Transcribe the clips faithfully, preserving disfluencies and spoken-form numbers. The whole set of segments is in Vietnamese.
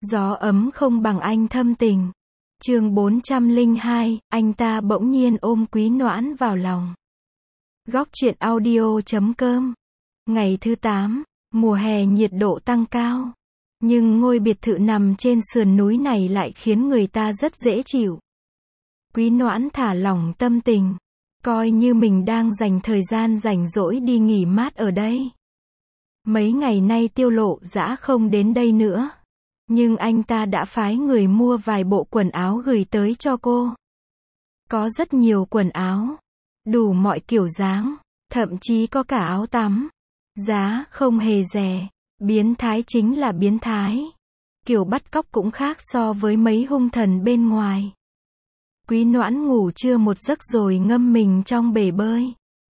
Gió ấm không bằng anh thâm tình. Chương bốn trăm lẻ hai, anh ta bỗng nhiên ôm Quý Noãn vào lòng. Góc truyện audio chấm com. Ngày thứ tám, mùa hè nhiệt độ tăng cao. Nhưng ngôi biệt thự nằm trên sườn núi này lại khiến người ta rất dễ chịu. Quý Noãn thả lỏng tâm tình, coi như mình đang dành thời gian rảnh rỗi đi nghỉ mát ở đây. Mấy ngày nay Tiêu Lộ Dã không đến đây nữa, nhưng anh ta đã phái người mua vài bộ quần áo gửi tới cho cô. Có rất nhiều quần áo, đủ mọi kiểu dáng, thậm chí có cả áo tắm. Giá không hề rẻ, biến thái chính là biến thái. Kiểu bắt cóc cũng khác so với mấy hung thần bên ngoài. Quý Noãn ngủ trưa một giấc rồi ngâm mình trong bể bơi.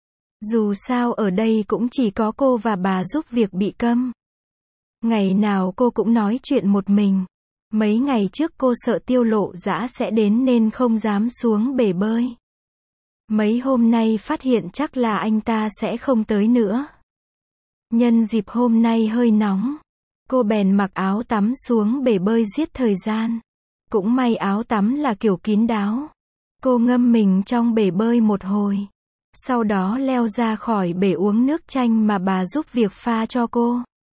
Dù sao ở đây cũng chỉ có cô và bà giúp việc bị câm. Ngày nào cô cũng nói chuyện một mình. Mấy ngày trước cô sợ Tiêu Lộ Dã sẽ đến nên không dám xuống bể bơi. Mấy hôm nay phát hiện chắc là anh ta sẽ không tới nữa. Nhân dịp hôm nay hơi nóng, cô bèn mặc áo tắm xuống bể bơi giết thời gian. Cũng may áo tắm là kiểu kín đáo. Cô ngâm mình trong bể bơi một hồi. Sau đó leo ra khỏi bể uống nước chanh mà bà giúp việc pha cho cô.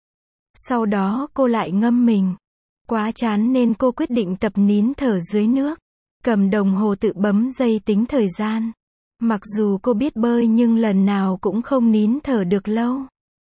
Sau đó cô lại ngâm mình. Quá chán nên cô quyết định tập nín thở dưới nước. Cầm đồng hồ tự bấm giây tính thời gian. Mặc dù cô biết bơi nhưng lần nào cũng không nín thở được lâu.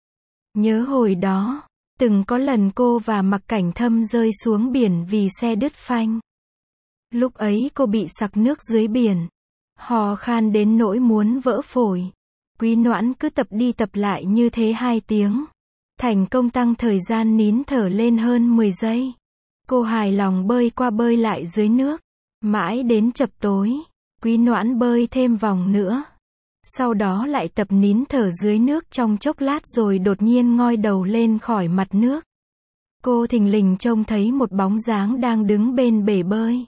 Nhớ hồi đó, từng có lần cô và Mạc Cảnh Thâm rơi xuống biển vì xe đứt phanh. Lúc ấy cô bị sặc nước dưới biển, hò khan đến nỗi muốn vỡ phổi. Quý Noãn cứ tập đi tập lại như thế hai tiếng. Thành công tăng thời gian nín thở lên hơn mười giây. Cô hài lòng bơi qua bơi lại dưới nước. Mãi đến chập tối, Quý Noãn bơi thêm vòng nữa. Sau đó lại tập nín thở dưới nước trong chốc lát rồi đột nhiên ngoi đầu lên khỏi mặt nước. Cô thình lình trông thấy một bóng dáng đang đứng bên bể bơi.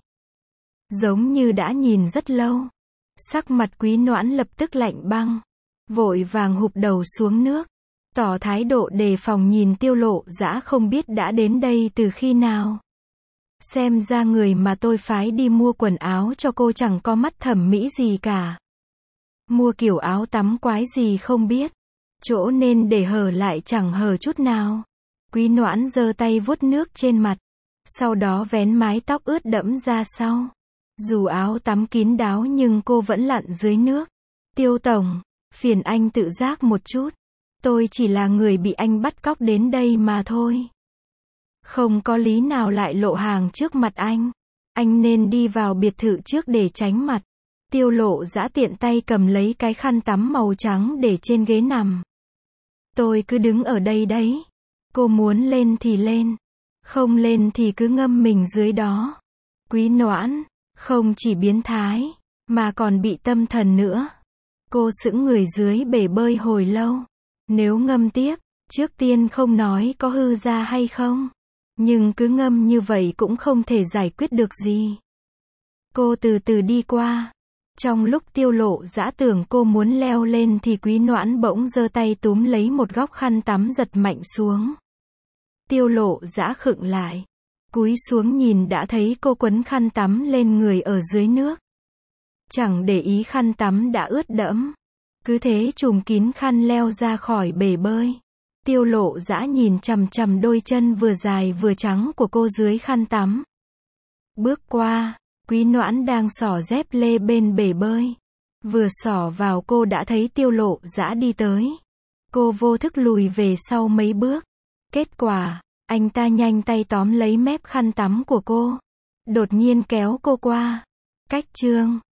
Giống như đã nhìn rất lâu. Sắc mặt Quý Noãn lập tức lạnh băng. Vội vàng hụp đầu xuống nước. Tỏ thái độ đề phòng nhìn Tiêu Lộ Dã không biết đã đến đây từ khi nào. Xem ra người mà tôi phái đi mua quần áo cho cô chẳng có mắt thẩm mỹ gì cả. Mua kiểu áo tắm quái gì không biết. Chỗ nên để hở lại chẳng hở chút nào. Quý Noãn giơ tay vuốt nước trên mặt. Sau đó vén mái tóc ướt đẫm ra sau. Dù áo tắm kín đáo nhưng cô vẫn lặn dưới nước. Tiêu tổng, phiền anh tự giác một chút. Tôi chỉ là người bị anh bắt cóc đến đây mà thôi. Không có lý nào lại lộ hàng trước mặt anh. Anh nên đi vào biệt thự trước để tránh mặt. Tiêu Lộ Dã tiện tay cầm lấy cái khăn tắm màu trắng để trên ghế nằm. Tôi cứ đứng ở đây đấy. Cô muốn lên thì lên. Không lên thì cứ ngâm mình dưới đó. Quý Noãn, không chỉ biến thái, mà còn bị tâm thần nữa. Cô sững người dưới bể bơi hồi lâu. Nếu ngâm tiếp, trước tiên không nói có hư ra hay không. Nhưng cứ ngâm như vậy cũng không thể giải quyết được gì. Cô từ từ đi qua. Trong lúc Tiêu Lộ Dã tưởng cô muốn leo lên thì Quý Noãn bỗng giơ tay túm lấy một góc khăn tắm giật mạnh xuống. Tiêu Lộ Dã khựng lại. Cúi xuống nhìn đã thấy cô quấn khăn tắm lên người ở dưới nước. Chẳng để ý khăn tắm đã ướt đẫm. Cứ thế trùm kín khăn leo ra khỏi bể bơi. Tiêu Lộ Dã nhìn chằm chằm đôi chân vừa dài vừa trắng của cô dưới khăn tắm. Bước qua, Quý Noãn đang xỏ dép lê bên bể bơi. Vừa xỏ vào cô đã thấy Tiêu Lộ Dã đi tới. Cô vô thức lùi về sau mấy bước. Kết quả, anh ta nhanh tay tóm lấy mép khăn tắm của cô. Đột nhiên kéo cô qua. Cách chương